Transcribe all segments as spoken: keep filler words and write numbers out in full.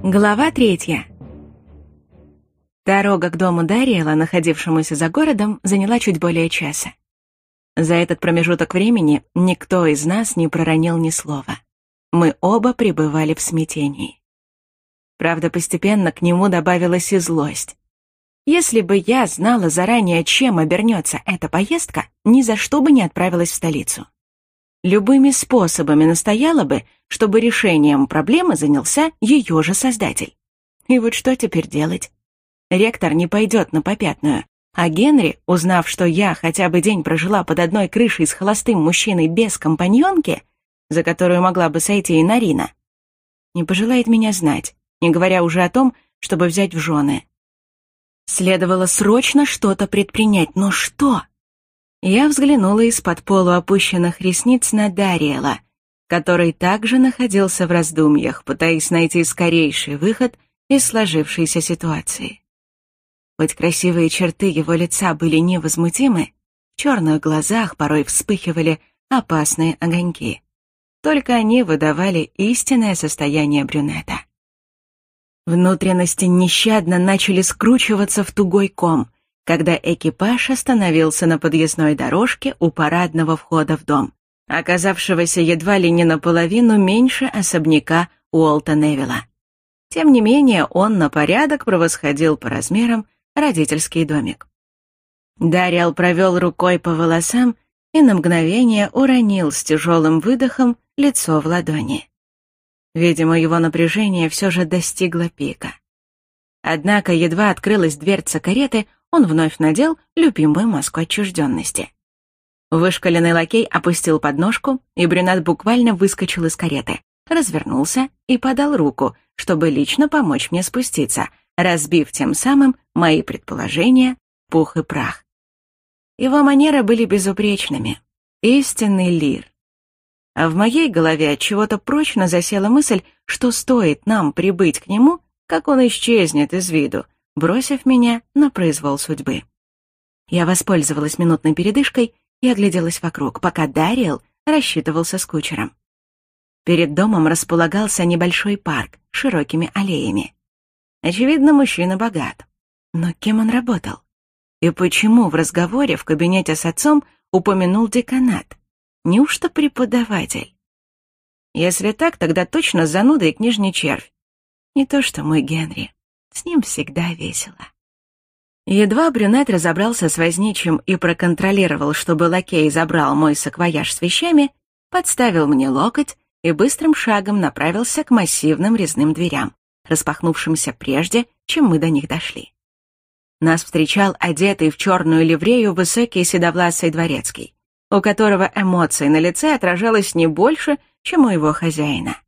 Глава третья. Дорога к дому Дариэла, находившемуся за городом, заняла чуть более часа. За этот промежуток времени никто из нас не проронил ни слова. Мы оба пребывали в смятении. Правда, постепенно к нему добавилась и злость. Если бы я знала заранее, чем обернется эта поездка, ни за что бы не отправилась в столицу. Любыми способами настояла бы, чтобы решением проблемы занялся ее же создатель. И вот что теперь делать? Ректор не пойдет на попятную, а Генри, узнав, что я хотя бы день прожила под одной крышей с холостым мужчиной без компаньонки, за которую могла бы сойти и Нарина, не пожелает меня знать, не говоря уже о том, чтобы взять в жены. Следовало срочно что-то предпринять, но что? Я взглянула из-под полуопущенных ресниц на Дариэла, который также находился в раздумьях, пытаясь найти скорейший выход из сложившейся ситуации. Хоть красивые черты его лица были невозмутимы, в черных глазах порой вспыхивали опасные огоньки. Только они выдавали истинное состояние брюнета. Внутренности нещадно начали скручиваться в тугой ком, когда экипаж остановился на подъездной дорожке у парадного входа в дом, оказавшегося едва ли не наполовину меньше особняка Уолта Невилла. Тем не менее, он на порядок превосходил по размерам родительский домик. Дариэл провел рукой по волосам и на мгновение уронил с тяжелым выдохом лицо в ладони. Видимо, его напряжение все же достигло пика. Однако едва открылась дверца кареты, он вновь надел любимую маску отчужденности. Вышкаленный лакей опустил подножку, и брюнет буквально выскочил из кареты, развернулся и подал руку, чтобы лично помочь мне спуститься, разбив тем самым мои предположения в пух и прах. Его манеры были безупречными. Истинный лир. А в моей голове отчего-то прочно засела мысль, что стоит нам прибыть к нему, как он исчезнет из виду, бросив меня на произвол судьбы. Я воспользовалась минутной передышкой и огляделась вокруг, пока Дариэл рассчитывался с кучером. Перед домом располагался небольшой парк с широкими аллеями. Очевидно, мужчина богат. Но кем он работал? И почему в разговоре в кабинете с отцом упомянул деканат? Неужто преподаватель? Если так, тогда точно зануда и книжный червь. Не то что мой Генри. С ним всегда весело. Едва брюнет разобрался с возничим и проконтролировал, чтобы лакей забрал мой саквояж с вещами, подставил мне локоть и быстрым шагом направился к массивным резным дверям, распахнувшимся прежде, чем мы до них дошли. Нас встречал одетый в черную ливрею высокий седовласый дворецкий, у которого эмоций на лице отражалось не больше, чем у его хозяина.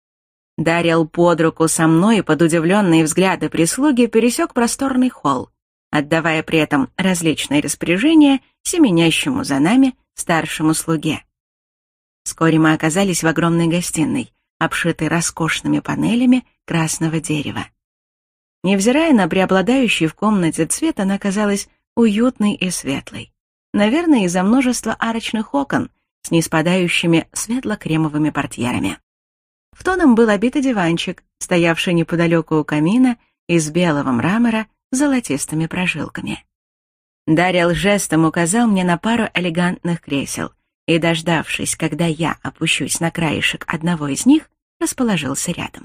Дариэл под руку со мной под удивленные взгляды прислуги пересек просторный холл, отдавая при этом различные распоряжения семенящему за нами старшему слуге. Вскоре мы оказались в огромной гостиной, обшитой роскошными панелями красного дерева. Невзирая на преобладающий в комнате цвет, она казалась уютной и светлой. Наверное, из-за множества арочных окон с ниспадающими светло-кремовыми портьерами. В тоном был обит диванчик, стоявший неподалеку у камина из белого мрамора с золотистыми прожилками. Дариэл жестом указал мне на пару элегантных кресел и, дождавшись, когда я опущусь на краешек одного из них, расположился рядом.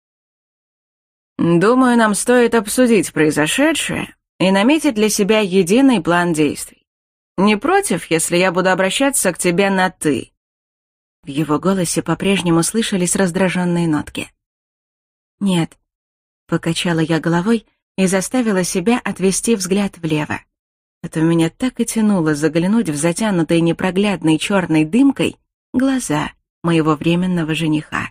«Думаю, нам стоит обсудить произошедшее и наметить для себя единый план действий. Не против, если я буду обращаться к тебе на «ты»?» В его голосе по-прежнему слышались раздраженные нотки. «Нет», — покачала я головой и заставила себя отвести взгляд влево. Это меня так и тянуло заглянуть в затянутые непроглядной черной дымкой глаза моего временного жениха.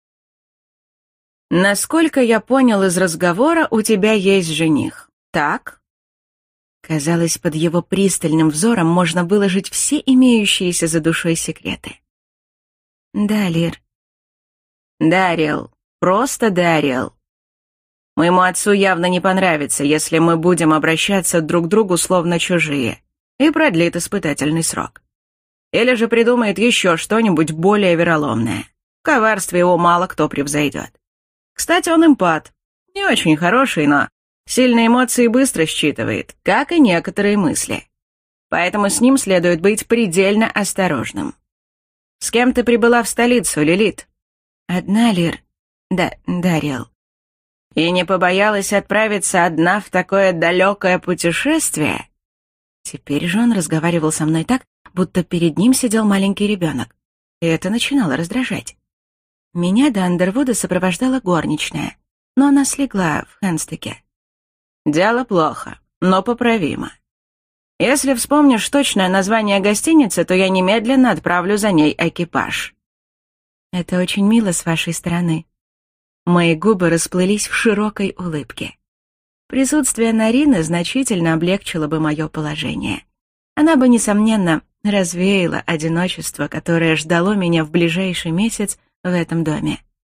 «Насколько я понял из разговора, у тебя есть жених, так?» Казалось, под его пристальным взором можно выложить все имеющиеся за душой секреты. «Да, Лир». «Дариэл, просто Дариэл. Моему отцу явно не понравится, если мы будем обращаться друг к другу словно чужие, и продлит испытательный срок. Или же придумает еще что-нибудь более вероломное. В коварстве его мало кто превзойдет. Кстати, он эмпат. Не очень хороший, но сильные эмоции быстро считывает, как и некоторые мысли. Поэтому с ним следует быть предельно осторожным. С кем ты прибыла в столицу, Лилит? Одна, Лир. Да, Дариэл. И не побоялась отправиться одна в такое далекое путешествие? Теперь же он разговаривал со мной так, будто перед ним сидел маленький ребенок. И это начинало раздражать. Меня до Андервуда сопровождала горничная, но она слегла в Хэнстеке. Дело плохо, но поправимо. Если вспомнишь точное название гостиницы, то я немедленно отправлю за ней экипаж. Это очень мило с вашей стороны. Мои губы расплылись в широкой улыбке. Присутствие Нарины значительно облегчило бы мое положение. Она бы, несомненно, развеяла одиночество, которое ждало меня в ближайший месяц в этом доме.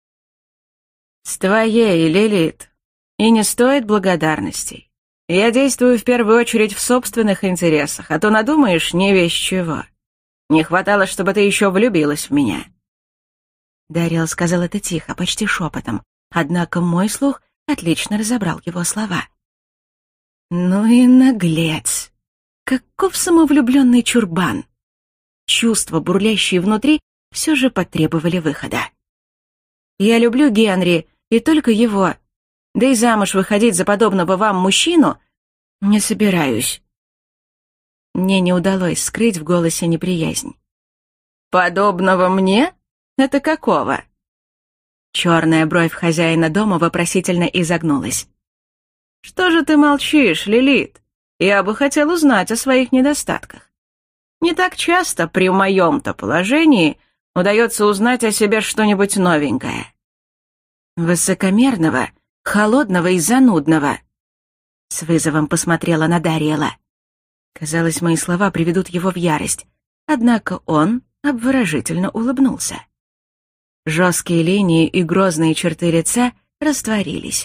«С твоей, Лилит, и не стоит благодарностей. Я действую в первую очередь в собственных интересах, а то надумаешь не весть чего. Не хватало, чтобы ты еще влюбилась в меня». Дариэл сказал это тихо, почти шепотом, однако мой слух отлично разобрал его слова. «Ну и наглец! Каков самовлюбленный чурбан!» Чувства, бурлящие внутри, все же потребовали выхода. «Я люблю Генри, и только его. Да и замуж выходить за подобного вам мужчину не собираюсь». Мне не удалось скрыть в голосе неприязнь. «Подобного мне? Это какого?» Черная бровь хозяина дома вопросительно изогнулась. «Что же ты молчишь, Лилит? Я бы хотел узнать о своих недостатках. Не так часто при моем-то положении удается узнать о себе что-нибудь новенькое». «Высокомерного, холодного и занудного». С вызовом посмотрела на Дариэла. Казалось, мои слова приведут его в ярость, однако он обворожительно улыбнулся. Жесткие линии и грозные черты лица растворились.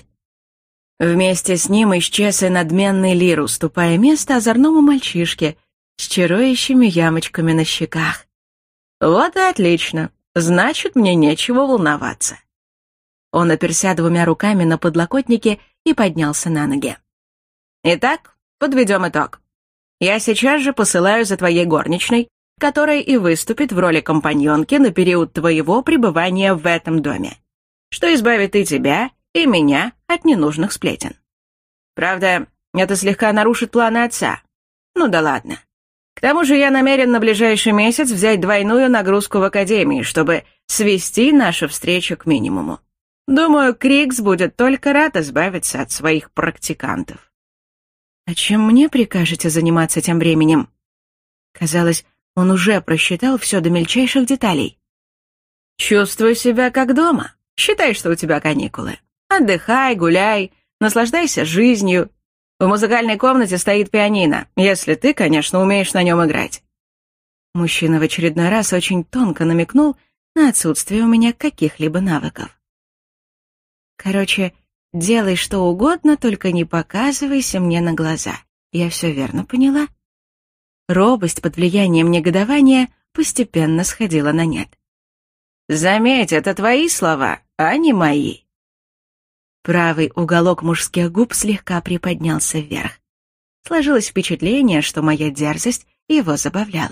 Вместе с ним исчез и надменный Лир, уступая место озорному мальчишке с чарующими ямочками на щеках. «Вот и отлично, значит, мне нечего волноваться». Он оперся двумя руками на подлокотнике и поднялся на ноги. «Итак, подведем итог. Я сейчас же посылаю за твоей горничной, которая и выступит в роли компаньонки на период твоего пребывания в этом доме, что избавит и тебя, и меня от ненужных сплетен. Правда, это слегка нарушит планы отца. Ну да ладно. К тому же я намерен на ближайший месяц взять двойную нагрузку в академии, чтобы свести нашу встречу к минимуму. Думаю, Крикс будет только рад избавиться от своих практикантов». «А чем мне прикажете заниматься тем временем?» Казалось, он уже просчитал все до мельчайших деталей. «Чувствуй себя как дома. Считай, что у тебя каникулы. Отдыхай, гуляй, наслаждайся жизнью. В музыкальной комнате стоит пианино, если ты, конечно, умеешь на нем играть». Мужчина в очередной раз очень тонко намекнул на отсутствие у меня каких-либо навыков. «Короче, делай что угодно, только не показывайся мне на глаза. Я все верно поняла?» Робость под влиянием негодования постепенно сходила на нет. «Заметь, это твои слова, а не мои». Правый уголок мужских губ слегка приподнялся вверх. Сложилось впечатление, что моя дерзость его забавляла.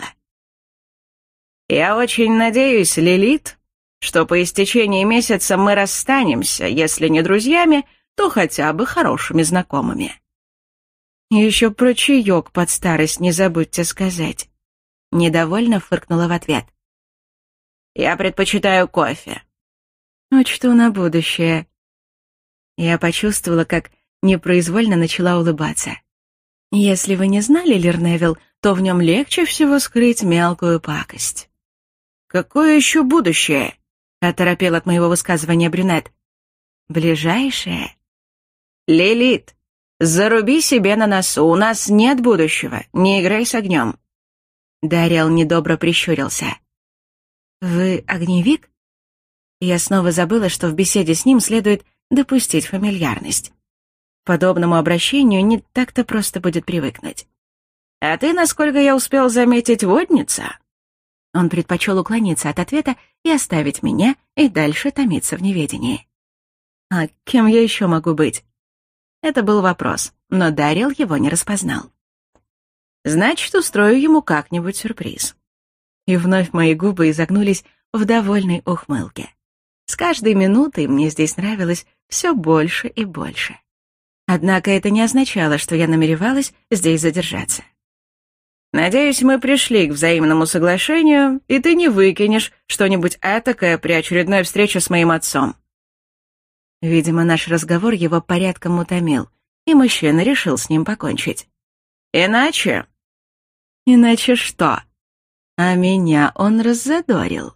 «Я очень надеюсь, Лилит, что по истечении месяца мы расстанемся, если не друзьями, то хотя бы хорошими знакомыми». «Еще про чаек под старость не забудьте сказать». Недовольно фыркнула в ответ. «Я предпочитаю кофе». «Учту на будущее». Я почувствовала, как непроизвольно начала улыбаться. Если вы не знали, Лир Невилл, то в нем легче всего скрыть мелкую пакость. «Какое еще будущее?» — оторопел от моего высказывания брюнет. «Ближайшее?» «Лилит, заруби себе на носу, у нас нет будущего, не играй с огнем». Дариэл недобро прищурился. «Вы огневик?» Я снова забыла, что в беседе с ним следует допустить фамильярность. К подобному обращению не так-то просто будет привыкнуть. «А ты, насколько я успел заметить, водница?» Он предпочел уклониться от ответа и оставить меня и дальше томиться в неведении. А кем я еще могу быть? Это был вопрос, но Дарил его не распознал. Значит, устрою ему как-нибудь сюрприз. И вновь мои губы изогнулись в довольной ухмылке. С каждой минутой мне здесь нравилось все больше и больше. Однако это не означало, что я намеревалась здесь задержаться. «Надеюсь, мы пришли к взаимному соглашению, и ты не выкинешь что-нибудь этакое при очередной встрече с моим отцом». Видимо, наш разговор его порядком утомил, и мужчина решил с ним покончить. «Иначе...» «Иначе что?» А меня он раззадорил.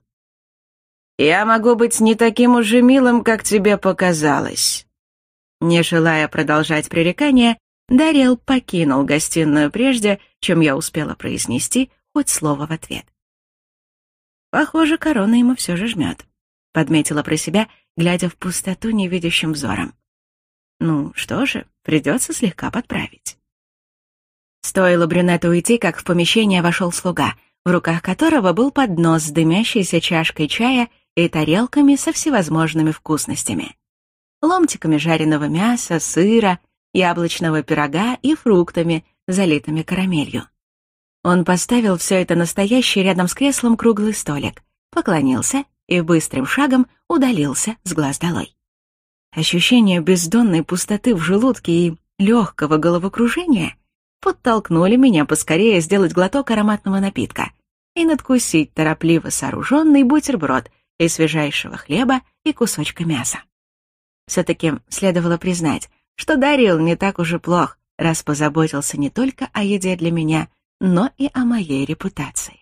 «Я могу быть не таким уже милым, как тебе показалось». Не желая продолжать пререкание, Дарил покинул гостиную прежде, чем я успела произнести хоть слово в ответ. «Похоже, корона ему все же жмет», — подметила про себя, глядя в пустоту невидящим взором. «Ну что же, придется слегка подправить». Стоило брюнету уйти, как в помещение вошел слуга, в руках которого был поднос с дымящейся чашкой чая и тарелками со всевозможными вкусностями. Ломтиками жареного мяса, сыра, яблочного пирога и фруктами, залитыми карамелью. Он поставил все это на стоящий рядом с креслом круглый столик, поклонился и быстрым шагом удалился с глаз долой. Ощущение бездонной пустоты в желудке и легкого головокружения подтолкнули меня поскорее сделать глоток ароматного напитка и надкусить торопливо сооруженный бутерброд из свежайшего хлеба и кусочка мяса. Все-таки следовало признать, что Дарил не так уж и плох, раз позаботился не только о еде для меня, но и о моей репутации.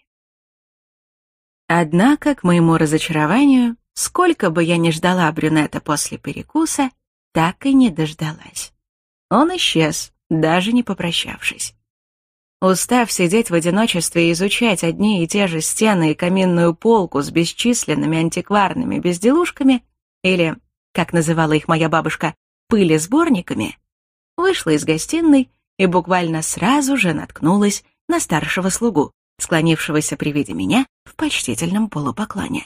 Однако, к моему разочарованию, сколько бы я ни ждала брюнета после перекуса, так и не дождалась. Он исчез, даже не попрощавшись. Устав сидеть в одиночестве и изучать одни и те же стены и каминную полку с бесчисленными антикварными безделушками, или, как называла их моя бабушка, пылесборниками, вышла из гостиной и буквально сразу же наткнулась на старшего слугу, склонившегося при виде меня в почтительном полупоклоне.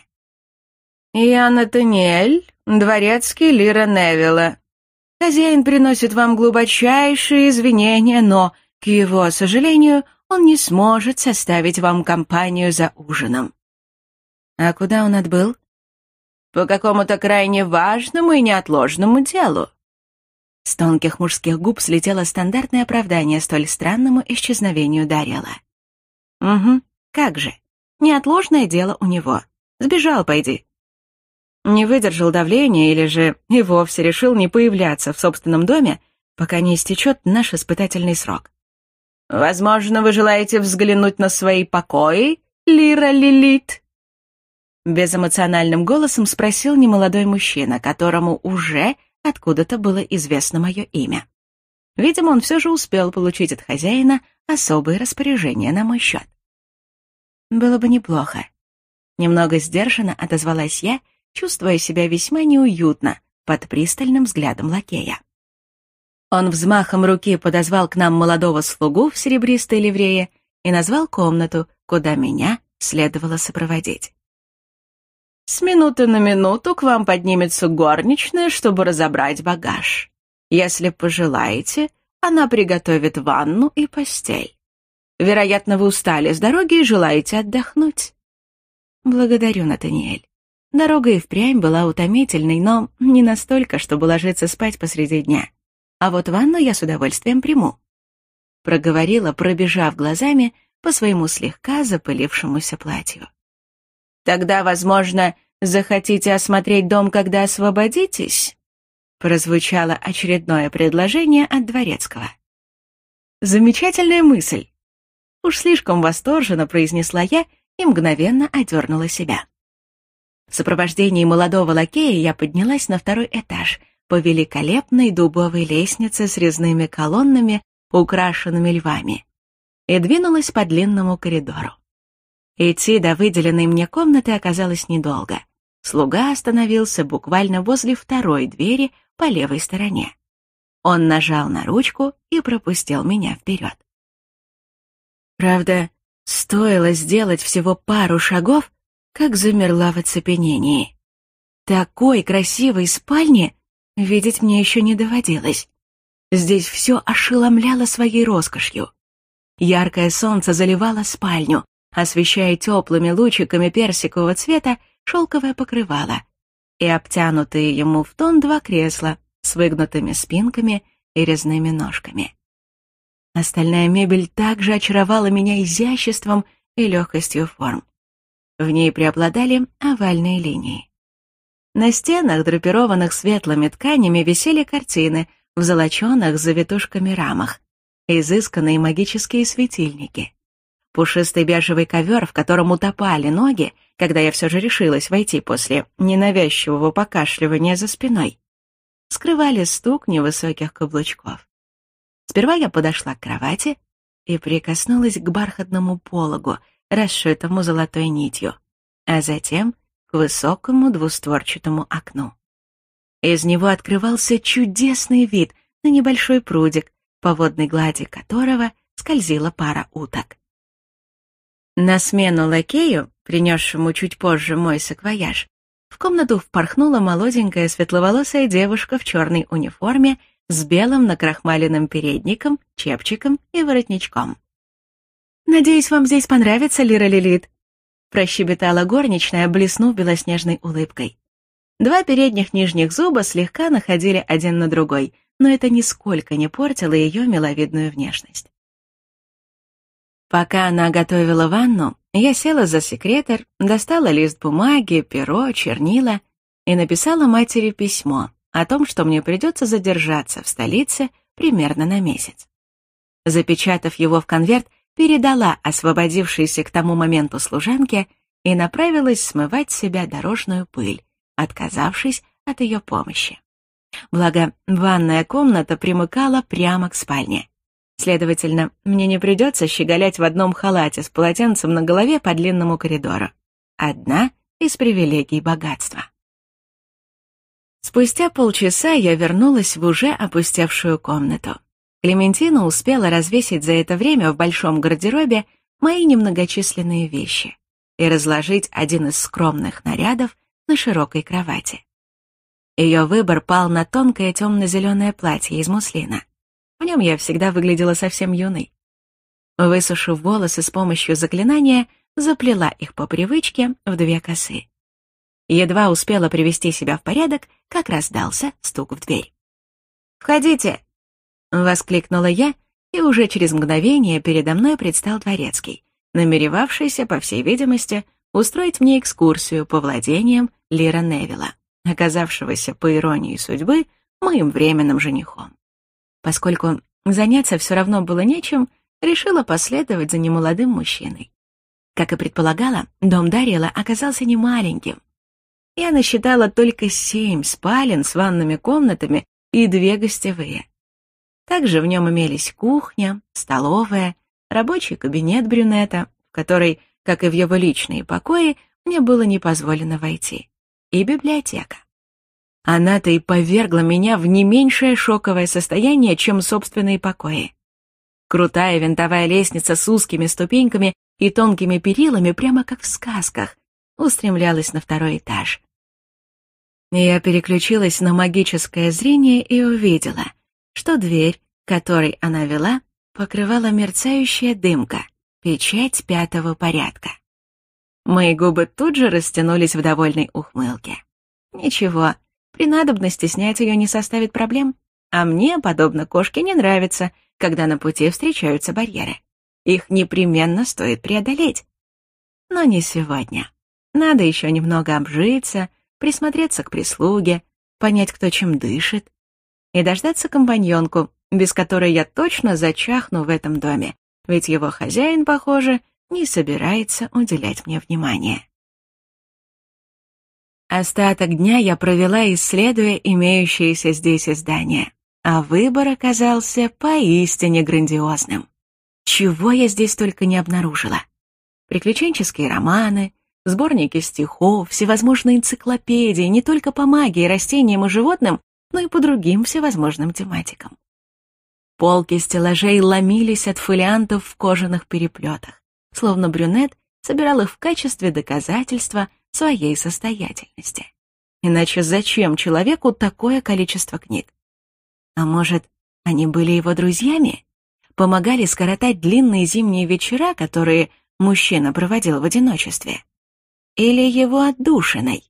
«Я Натаниэль, дворецкий Лира Невилла. Хозяин приносит вам глубочайшие извинения, но, к его сожалению, он не сможет составить вам компанию за ужином». «А куда он отбыл?» «По какому-то крайне важному и неотложному делу». С тонких мужских губ слетело стандартное оправдание столь странному исчезновению Дарила. «Угу, как же. Неотложное дело у него. Сбежал, пойди». Не выдержал давления или же и вовсе решил не появляться в собственном доме, пока не истечет наш испытательный срок. «Возможно, вы желаете взглянуть на свои покои, Лира Лилит?» Безэмоциональным голосом спросил немолодой мужчина, которому уже откуда-то было известно мое имя. Видимо, он все же успел получить от хозяина особые распоряжения на мой счет. «Было бы неплохо». Немного сдержанно отозвалась я, чувствуя себя весьма неуютно под пристальным взглядом лакея. Он взмахом руки подозвал к нам молодого слугу в серебристой ливрее и назвал комнату, куда меня следовало сопроводить. «С минуты на минуту к вам поднимется горничная, чтобы разобрать багаж. Если пожелаете, она приготовит ванну и постель. Вероятно, вы устали с дороги и желаете отдохнуть». «Благодарю, Натаниэль. Дорога и впрямь была утомительной, но не настолько, чтобы ложиться спать посреди дня. А вот ванну я с удовольствием приму», — проговорила, пробежав глазами по своему слегка запылившемуся платью. «Тогда, возможно, захотите осмотреть дом, когда освободитесь?» Прозвучало очередное предложение от дворецкого. «Замечательная мысль!» Уж слишком восторженно произнесла я и мгновенно одернула себя. В сопровождении молодого лакея я поднялась на второй этаж по великолепной дубовой лестнице с резными колоннами, украшенными львами, и двинулась по длинному коридору. Идти до выделенной мне комнаты оказалось недолго. Слуга остановился буквально возле второй двери по левой стороне. Он нажал на ручку и пропустил меня вперед. Правда, стоило сделать всего пару шагов, как замерла в оцепенении. Такой красивой спальни видеть мне еще не доводилось. Здесь все ошеломляло своей роскошью. Яркое солнце заливало спальню, освещая теплыми лучиками персикового цвета шелковое покрывало и обтянутые ему в тон два кресла с выгнутыми спинками и резными ножками. Остальная мебель также очаровала меня изяществом и легкостью форм. В ней преобладали овальные линии. На стенах, драпированных светлыми тканями, висели картины в золоченых с завитушками рамах, изысканные магические светильники. Пушистый бежевый ковер, в котором утопали ноги, когда я все же решилась войти после ненавязчивого покашливания за спиной, скрывали стук невысоких каблучков. Сперва я подошла к кровати и прикоснулась к бархатному пологу, расшитому золотой нитью, а затем к высокому двустворчатому окну. Из него открывался чудесный вид на небольшой прудик, по водной глади которого скользила пара уток. На смену лакею, принесшему чуть позже мой саквояж, в комнату впорхнула молоденькая светловолосая девушка в черной униформе с белым накрахмаленным передником, чепчиком и воротничком. «Надеюсь, вам здесь понравится, Лира Лилит», — прощебетала горничная, блеснув белоснежной улыбкой. Два передних нижних зуба слегка находили один на другой, но это нисколько не портило ее миловидную внешность. Пока она готовила ванну, я села за секретер, достала лист бумаги, перо, чернила и написала матери письмо о том, что мне придется задержаться в столице примерно на месяц. Запечатав его в конверт, передала освободившейся к тому моменту служанке и направилась смывать с себя дорожную пыль, отказавшись от ее помощи. Благо, ванная комната примыкала прямо к спальне. Следовательно, мне не придется щеголять в одном халате с полотенцем на голове по длинному коридору. Одна из привилегий богатства. Спустя полчаса я вернулась в уже опустевшую комнату. Клементина успела развесить за это время в большом гардеробе мои немногочисленные вещи и разложить один из скромных нарядов на широкой кровати. Ее выбор пал на тонкое темно-зеленое платье из муслина. В нем я всегда выглядела совсем юной. Высушив волосы с помощью заклинания, заплела их по привычке в две косы. Едва успела привести себя в порядок, как раздался стук в дверь. «Входите!» — воскликнула я, и уже через мгновение передо мной предстал дворецкий, намеревавшийся, по всей видимости, устроить мне экскурсию по владениям Лира Невилла, оказавшегося, по иронии судьбы, моим временным женихом. Поскольку заняться все равно было нечем, решила последовать за немолодым мужчиной. Как и предполагала, дом Дариэла оказался немаленьким. Я насчитала только семь спален с ванными комнатами и две гостевые. Также в нем имелись кухня, столовая, рабочий кабинет брюнета, в который, как и в его личные покои, мне было не позволено войти, и библиотека. Она-то и повергла меня в не меньшее шоковое состояние, чем собственные покои. Крутая винтовая лестница с узкими ступеньками и тонкими перилами, прямо как в сказках, устремлялась на второй этаж. Я переключилась на магическое зрение и увидела, что дверь, которой она вела, покрывала мерцающая дымка, печать пятого порядка. Мои губы тут же растянулись в довольной ухмылке. Ничего, при надобности снять ее не составит проблем, а мне, подобно кошке, не нравится, когда на пути встречаются барьеры. Их непременно стоит преодолеть. Но не сегодня. Надо еще немного обжиться, присмотреться к прислуге, понять, кто чем дышит, и дождаться компаньонку, без которой я точно зачахну в этом доме, ведь его хозяин, похоже, не собирается уделять мне внимания. Остаток дня я провела, исследуя имеющиеся здесь издания, а выбор оказался поистине грандиозным. Чего я здесь только не обнаружила. Приключенческие романы, сборники стихов, всевозможные энциклопедии не только по магии, растениям и животным, но и по другим всевозможным тематикам. Полки стеллажей ломились от фолиантов в кожаных переплетах, словно брюнет собирал их в качестве доказательства своей состоятельности. Иначе зачем человеку такое количество книг? А может, они были его друзьями? Помогали скоротать длинные зимние вечера, которые мужчина проводил в одиночестве? Или его отдушиной?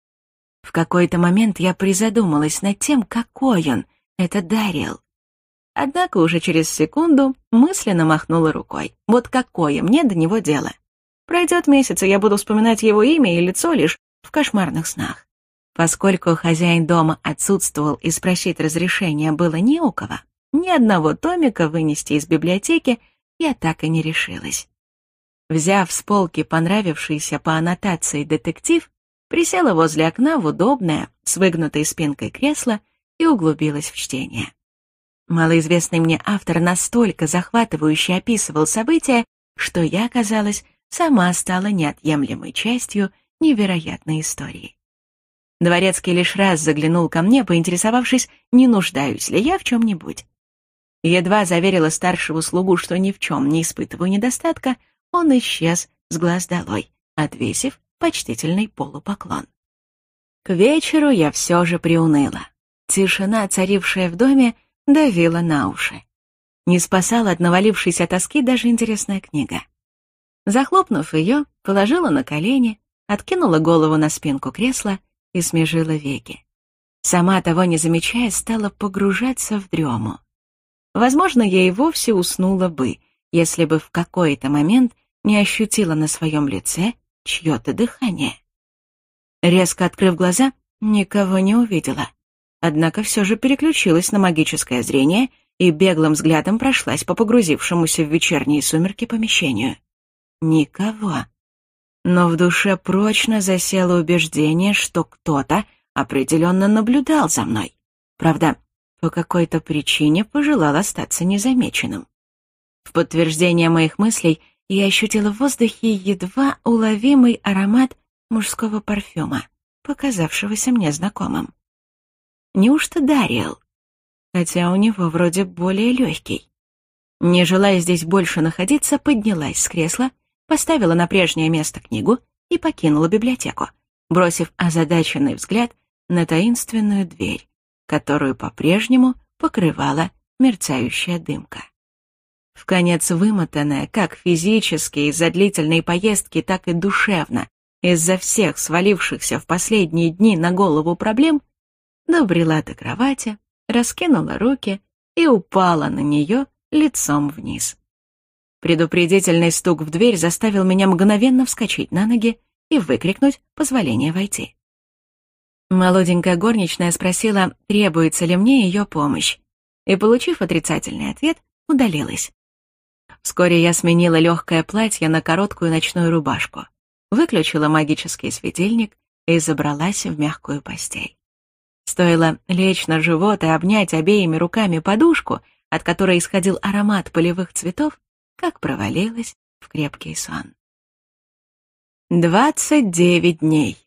В какой-то момент я призадумалась над тем, какой он, этот Дариэл. Однако уже через секунду мысленно махнула рукой. Вот какое мне до него дело? Пройдет месяц, и я буду вспоминать его имя и лицо лишь в кошмарных снах. Поскольку хозяин дома отсутствовал и спросить разрешения было не у кого, ни одного томика вынести из библиотеки я так и не решилась. Взяв с полки понравившийся по аннотации детектив, присела возле окна в удобное, с выгнутой спинкой кресло и углубилась в чтение. Малоизвестный мне автор настолько захватывающе описывал события, что я, казалось, сама стала неотъемлемой частью невероятной истории. Дворецкий лишь раз заглянул ко мне, поинтересовавшись, не нуждаюсь ли я в чем-нибудь. Едва заверила старшего слугу, что ни в чем не испытываю недостатка, он исчез с глаз долой, отвесив почтительный полупоклон. К вечеру я все же приуныла. Тишина, царившая в доме, давила на уши. Не спасала от навалившейся тоски даже интересная книга. Захлопнув ее, положила на колени, откинула голову на спинку кресла и смежила веки. Сама того не замечая, стала погружаться в дрему. Возможно, я и вовсе уснула бы, если бы в какой-то момент не ощутила на своем лице чье-то дыхание. Резко открыв глаза, никого не увидела. Однако все же переключилась на магическое зрение и беглым взглядом прошлась по погрузившемуся в вечерние сумерки помещению. Никого. Но в душе прочно засело убеждение, что кто-то определенно наблюдал за мной. Правда, по какой-то причине пожелал остаться незамеченным. В подтверждение моих мыслей я ощутила в воздухе едва уловимый аромат мужского парфюма, показавшегося мне знакомым. Неужто Дариэл? Хотя у него вроде более легкий. Не желая здесь больше находиться, поднялась с кресла, поставила на прежнее место книгу и покинула библиотеку, бросив озадаченный взгляд на таинственную дверь, которую по-прежнему покрывала мерцающая дымка. Вконец вымотанная как физически из-за длительной поездки, так и душевно, из-за всех свалившихся в последние дни на голову проблем, добрела до кровати, раскинула руки и упала на нее лицом вниз. Предупредительный стук в дверь заставил меня мгновенно вскочить на ноги и выкрикнуть позволение войти. Молоденькая горничная спросила, требуется ли мне ее помощь, и, получив отрицательный ответ, удалилась. Вскоре я сменила легкое платье на короткую ночную рубашку, выключила магический светильник и забралась в мягкую постель. Стоило лечь на живот и обнять обеими руками подушку, от которой исходил аромат полевых цветов, как провалилась в крепкий сон. Двадцать девять дней.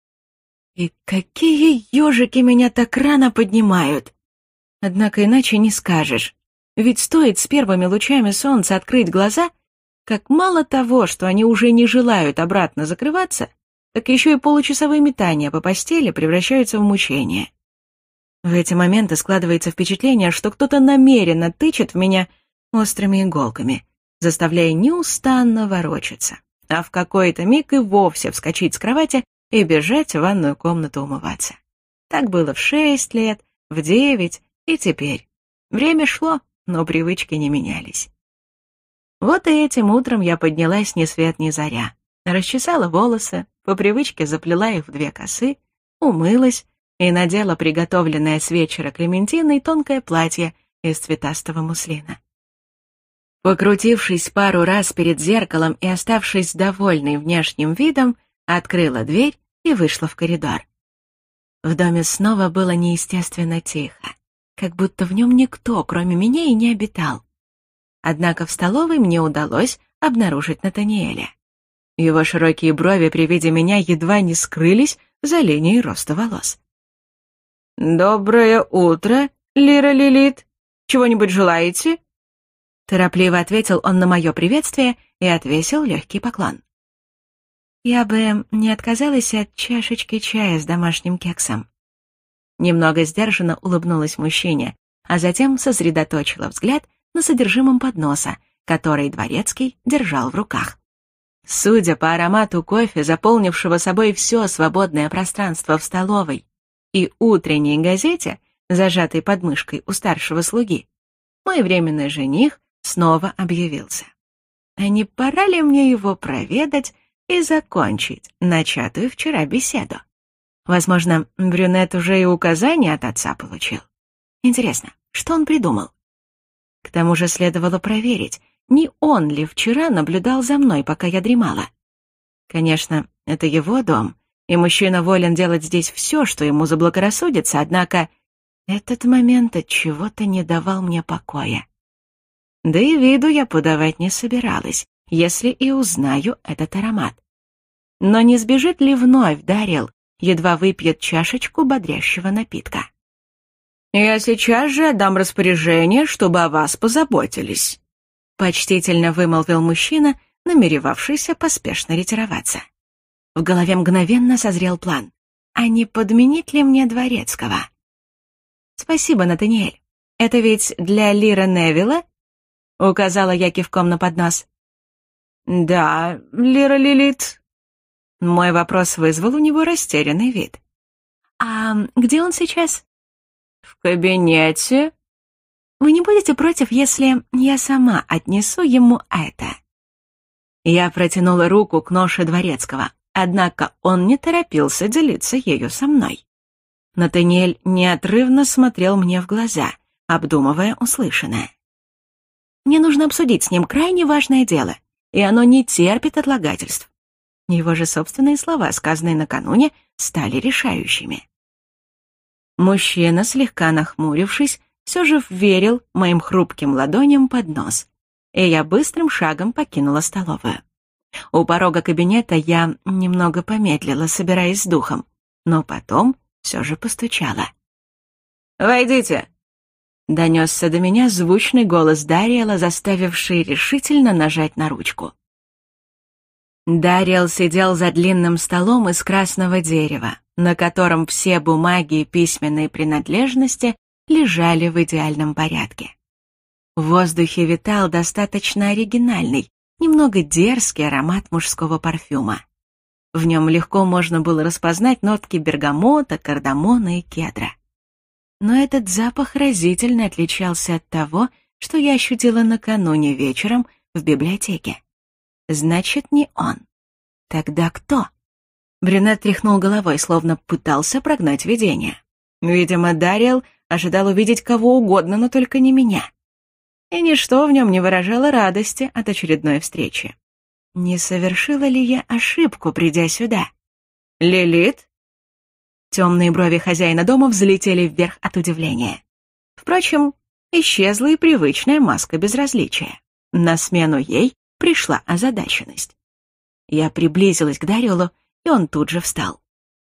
И какие ежики меня так рано поднимают! Однако иначе не скажешь. Ведь стоит с первыми лучами солнца открыть глаза, как мало того, что они уже не желают обратно закрываться, так еще и получасовые метания по постели превращаются в мучение. В эти моменты складывается впечатление, что кто-то намеренно тычет в меня острыми иголками, заставляя неустанно ворочаться, а в какой-то миг и вовсе вскочить с кровати и бежать в ванную комнату умываться. Так было в шесть лет, в девять и теперь. Время шло, но привычки не менялись. Вот и этим утром я поднялась ни свет ни заря, расчесала волосы, по привычке заплела их в две косы, умылась и надела приготовленное с вечера Клементиной тонкое платье из цветастого муслина. Покрутившись пару раз перед зеркалом и оставшись довольной внешним видом, открыла дверь и вышла в коридор. В доме снова было неестественно тихо, как будто в нем никто, кроме меня, и не обитал. Однако в столовой мне удалось обнаружить Натаниэля. Его широкие брови при виде меня едва не скрылись за линией роста волос. «Доброе утро, Лира Лилит. Чего-нибудь желаете?» Торопливо ответил он на мое приветствие и отвесил легкий поклон. Я бы не отказалась от чашечки чая с домашним кексом. Немного сдержанно улыбнулась мужчине, а затем сосредоточила взгляд на содержимом подноса, который дворецкий держал в руках. Судя по аромату кофе, заполнившего собой все свободное пространство в столовой, и утренней газете, зажатой под мышкой у старшего слуги, мой временный жених снова объявился. А не пора ли мне его проведать и закончить начатую вчера беседу? Возможно, брюнет уже и указания от отца получил. Интересно, что он придумал? К тому же следовало проверить, не он ли вчера наблюдал за мной, пока я дремала. Конечно, это его дом, и мужчина волен делать здесь все, что ему заблагорассудится, однако этот момент от чего-то не давал мне покоя. Да и виду я подавать не собиралась, если и узнаю этот аромат. Но не сбежит ли вновь Дариэл, едва выпьет чашечку бодрящего напитка? «Я сейчас же отдам распоряжение, чтобы о вас позаботились», — почтительно вымолвил мужчина, намеревавшийся поспешно ретироваться. В голове мгновенно созрел план. А не подменить ли мне дворецкого? «Спасибо, Натаниэль. Это ведь для Лира Невилла?» — указала я кивком на поднос. «Да, Лира Лилит». Мой вопрос вызвал у него растерянный вид. «А где он сейчас?» «В кабинете». «Вы не будете против, если я сама отнесу ему это?» Я протянула руку к ноше дворецкого, однако он не торопился делиться ею со мной. Натаниэль неотрывно смотрел мне в глаза, обдумывая услышанное. «Мне нужно обсудить с ним крайне важное дело, и оно не терпит отлагательств». Его же собственные слова, сказанные накануне, стали решающими. Мужчина, слегка нахмурившись, все же верил моим хрупким ладоням под нос, и я быстрым шагом покинула столовую. У порога кабинета я немного помедлила, собираясь с духом, но потом все же постучала. «Войдите!» — донесся до меня звучный голос Дариэла, заставивший решительно нажать на ручку. Дариэл сидел за длинным столом из красного дерева, на котором все бумаги и письменные принадлежности лежали в идеальном порядке. В воздухе витал достаточно оригинальный, немного дерзкий аромат мужского парфюма. В нем легко можно было распознать нотки бергамота, кардамона и кедра. Но этот запах разительно отличался от того, что я ощутила накануне вечером в библиотеке. Значит, не он. Тогда кто? Брюнет тряхнул головой, словно пытался прогнать видение. Видимо, Дариэл ожидал увидеть кого угодно, но только не меня. И ничто в нем не выражало радости от очередной встречи. Не совершила ли я ошибку, придя сюда? «Лилит?» Темные брови хозяина дома взлетели вверх от удивления. Впрочем, исчезла и привычная маска безразличия. На смену ей пришла озадаченность. Я приблизилась к Дариэлу, и он тут же встал.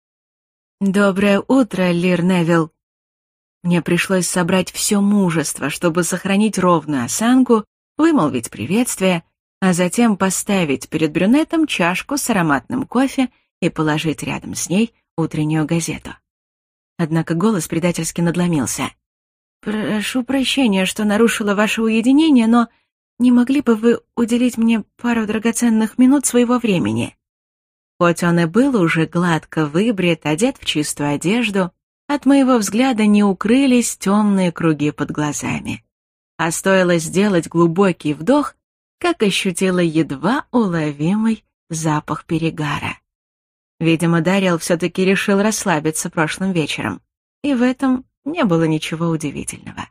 «Доброе утро, Лир Невилл». Мне пришлось собрать все мужество, чтобы сохранить ровную осанку, вымолвить приветствие, а затем поставить перед брюнетом чашку с ароматным кофе и положить рядом с ней утреннюю газету. Однако голос предательски надломился. «Прошу прощения, что нарушила ваше уединение, но не могли бы вы уделить мне пару драгоценных минут своего времени?» Хоть он и был уже гладко выбрит, одет в чистую одежду, от моего взгляда не укрылись темные круги под глазами. А стоило сделать глубокий вдох, как ощутила едва уловимый запах перегара. Видимо, Дариэл все-таки решил расслабиться прошлым вечером, и в этом не было ничего удивительного.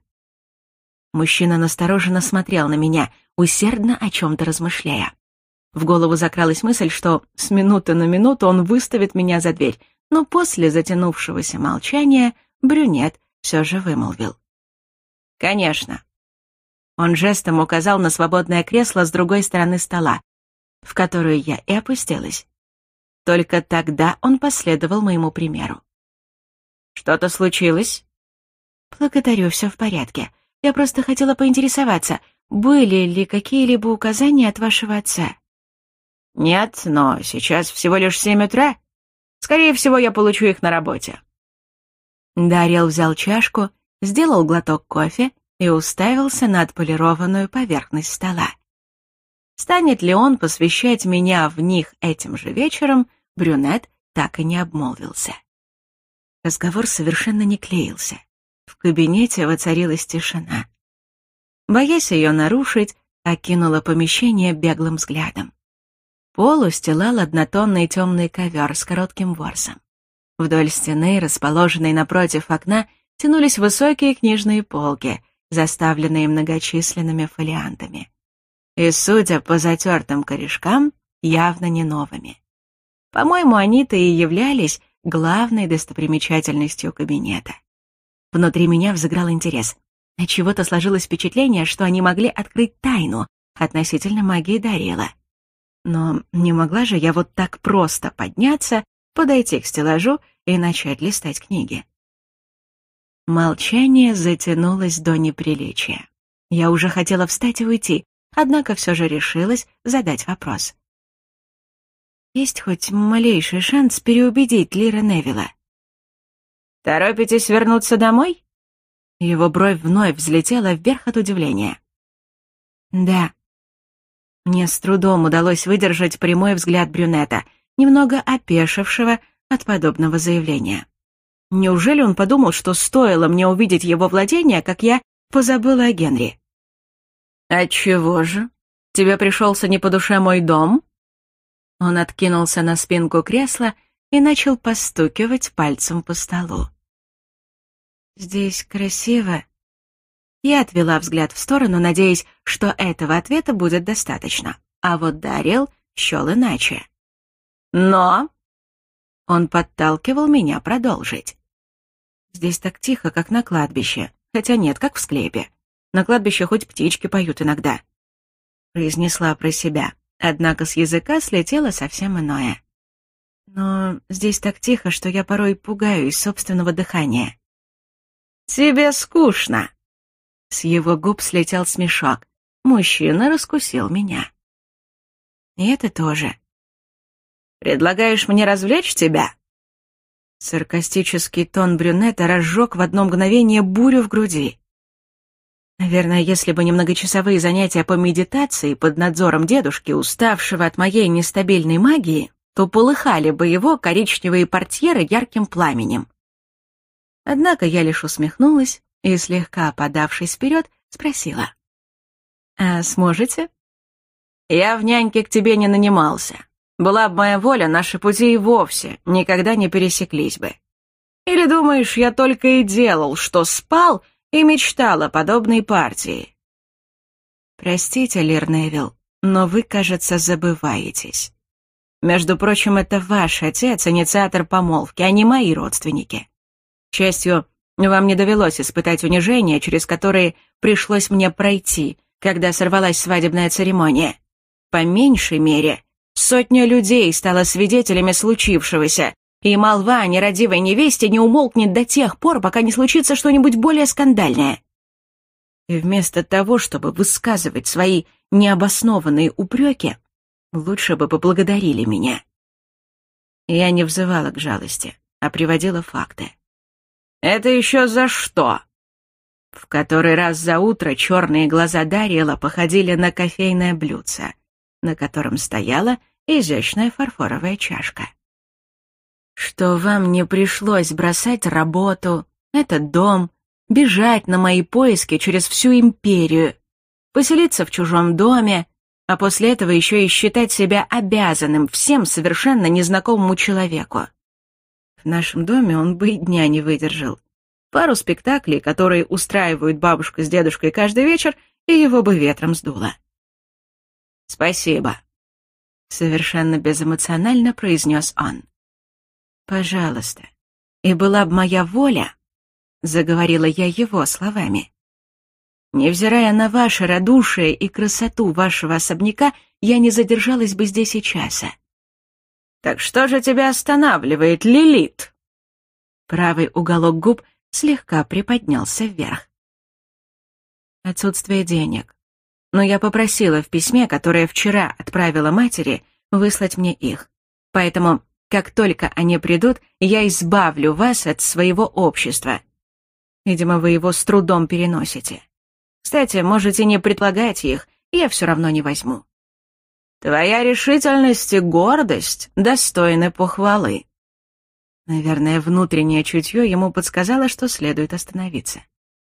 Мужчина настороженно смотрел на меня, усердно о чем-то размышляя. В голову закралась мысль, что с минуты на минуту он выставит меня за дверь, но после затянувшегося молчания брюнет все же вымолвил. «Конечно». Он жестом указал на свободное кресло с другой стороны стола, в которое я и опустилась. Только тогда он последовал моему примеру. «Что-то случилось?» «Благодарю, все в порядке. Я просто хотела поинтересоваться, были ли какие-либо указания от вашего отца?» «Нет, но сейчас всего лишь семь утра. Скорее всего, я получу их на работе». Дариэл взял чашку, сделал глоток кофе и уставился на отполированную поверхность стола. Станет ли он посвящать меня в них этим же вечером, брюнет так и не обмолвился. Разговор совершенно не клеился. В кабинете воцарилась тишина. Боясь ее нарушить, окинула помещение беглым взглядом. Пол устилал однотонный темный ковер с коротким ворсом. Вдоль стены, расположенной напротив окна, тянулись высокие книжные полки, заставленные многочисленными фолиантами. И, судя по затертым корешкам, явно не новыми. По-моему, они-то и являлись главной достопримечательностью кабинета. Внутри меня взыграл интерес. Отчего-то сложилось впечатление, что они могли открыть тайну относительно магии Дариэла. Но не могла же я вот так просто подняться, подойти к стеллажу и начать листать книги. Молчание затянулось до неприличия. Я уже хотела встать и уйти, однако все же решилась задать вопрос. Есть хоть малейший шанс переубедить Лира Невилла? «Торопитесь вернуться домой?» Его бровь вновь взлетела вверх от удивления. «Да». Мне с трудом удалось выдержать прямой взгляд брюнета, немного опешившего от подобного заявления. Неужели он подумал, что стоило мне увидеть его владение, как я позабыла о Генри? «Отчего же? Тебе пришелся не по душе мой дом?» Он откинулся на спинку кресла и начал постукивать пальцем по столу. «Здесь красиво». Я отвела взгляд в сторону, надеясь, что этого ответа будет достаточно. А вот Дариэл счёл иначе. «Но...» Он подталкивал меня продолжить. «Здесь так тихо, как на кладбище. Хотя нет, как в склепе. На кладбище хоть птички поют иногда», — произнесла про себя. Однако с языка слетело совсем иное. «Но здесь так тихо, что я порой пугаюсь собственного дыхания». «Тебе скучно?» С его губ слетел смешок. Мужчина раскусил меня. И это тоже. «Предлагаешь мне развлечь тебя?» Саркастический тон брюнета разжег в одно мгновение бурю в груди. Наверное, если бы не многочасовые занятия по медитации под надзором дедушки, уставшего от моей нестабильной магии, то полыхали бы его коричневые портьеры ярким пламенем. Однако я лишь усмехнулась и, слегка подавшись вперед, спросила. «А сможете?» «Я в няньке к тебе не нанимался. Была бы моя воля, наши пути и вовсе никогда не пересеклись бы. Или думаешь, я только и делал, что спал и мечтал о подобной партии?» «Простите, Лир Невилл, но вы, кажется, забываетесь. Между прочим, это ваш отец, инициатор помолвки, а не мои родственники. К счастью, вам не довелось испытать унижения, через которые пришлось мне пройти, когда сорвалась свадебная церемония. По меньшей мере, сотня людей стала свидетелями случившегося, и молва о нерадивой невесте не умолкнет до тех пор, пока не случится что-нибудь более скандальное. И вместо того, чтобы высказывать свои необоснованные упреки, лучше бы поблагодарили меня». Я не взывала к жалости, а приводила факты. «Это еще за что?» В который раз за утро черные глаза Дариэла походили на кофейное блюдце, на котором стояла изящная фарфоровая чашка. «Что вам не пришлось бросать работу, этот дом, бежать на мои поиски через всю империю, поселиться в чужом доме, а после этого еще и считать себя обязанным всем совершенно незнакомому человеку. В нашем доме он бы и дня не выдержал. Пару спектаклей, которые устраивают бабушка с дедушкой каждый вечер, и его бы ветром сдуло». «Спасибо», — совершенно безэмоционально произнес он. «Пожалуйста, и была бы моя воля», — заговорила я его словами. «Невзирая на ваше радушие и красоту вашего особняка, я не задержалась бы здесь и часа». «Так что же тебя останавливает, Лилит?» Правый уголок губ слегка приподнялся вверх. «Отсутствие денег. Но я попросила в письме, которое вчера отправила матери, выслать мне их. Поэтому, как только они придут, я избавлю вас от своего общества. Видимо, вы его с трудом переносите. Кстати, можете не предлагать их, я все равно не возьму. Твоя решительность и гордость достойны похвалы. Наверное, внутреннее чутье ему подсказало, что следует остановиться.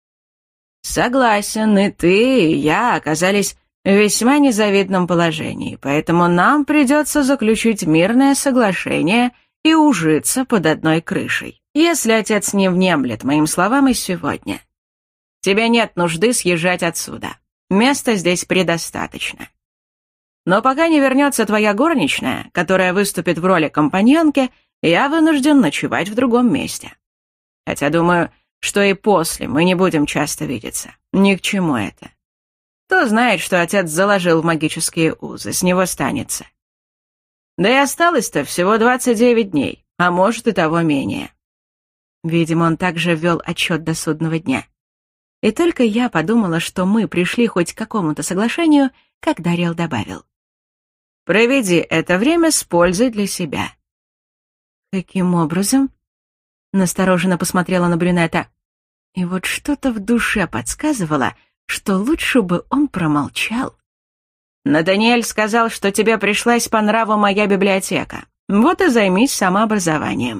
Согласен, и ты, и я оказались в весьма незавидном положении, поэтому нам придется заключить мирное соглашение и ужиться под одной крышей, если отец не внемлет моим словам и сегодня. Тебе нет нужды съезжать отсюда. Места здесь предостаточно. Но пока не вернется твоя горничная, которая выступит в роли компаньонки, я вынужден ночевать в другом месте. Хотя думаю, что и после мы не будем часто видеться. Ни к чему это. Кто знает, что отец заложил в магические узы, с него станется. Да и осталось-то всего двадцать девять дней, а может и того менее. Видимо, он также ввел отчет до судного дня. И только я подумала, что мы пришли хоть к какому-то соглашению, как Дариэл добавил. Проведи это время с пользой для себя. Каким образом? Настороженно посмотрела на брюнета. И вот что-то в душе подсказывало, что лучше бы он промолчал. Натаниэль сказал, что тебе пришлась по нраву моя библиотека. Вот и займись самообразованием.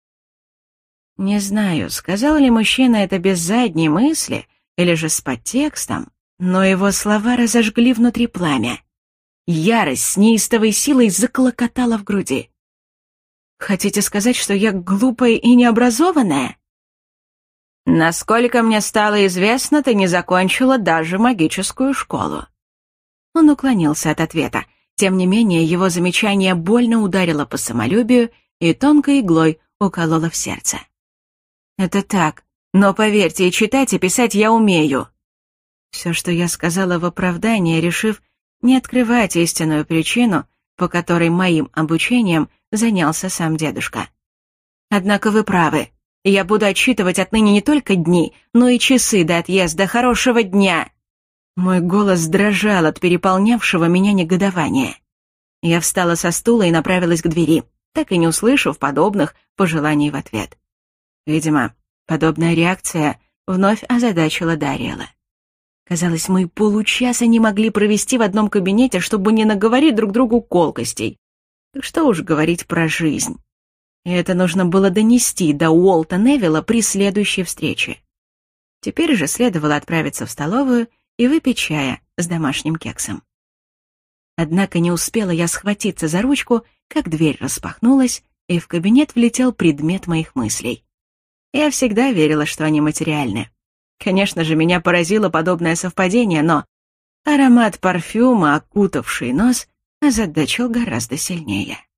Не знаю, сказал ли мужчина это без задней мысли или же с подтекстом, но его слова разожгли внутри пламя. Ярость с неистовой силой заклокотала в груди. «Хотите сказать, что я глупая и необразованная?» «Насколько мне стало известно, ты не закончила даже магическую школу». Он уклонился от ответа. Тем не менее, его замечание больно ударило по самолюбию и тонкой иглой укололо в сердце. «Это так, но поверьте, и читать, и писать я умею». Все, что я сказала в оправдание, решив не открывать истинную причину, по которой моим обучением занялся сам дедушка. Однако вы правы. Я буду отсчитывать отныне не только дни, но и часы до отъезда. Хорошего дня!» Мой голос дрожал от переполнявшего меня негодования. Я встала со стула и направилась к двери, так и не услышав подобных пожеланий в ответ. Видимо, подобная реакция вновь озадачила Дариэла. Казалось, мы получаса не могли провести в одном кабинете, чтобы не наговорить друг другу колкостей. Так что уж говорить про жизнь. И это нужно было донести до Уолта Невилла при следующей встрече. Теперь же следовало отправиться в столовую и выпить чая с домашним кексом. Однако не успела я схватиться за ручку, как дверь распахнулась, и в кабинет влетел предмет моих мыслей. Я всегда верила, что они материальны. Конечно же, меня поразило подобное совпадение, но аромат парфюма, окутавший нос, озадачил гораздо сильнее.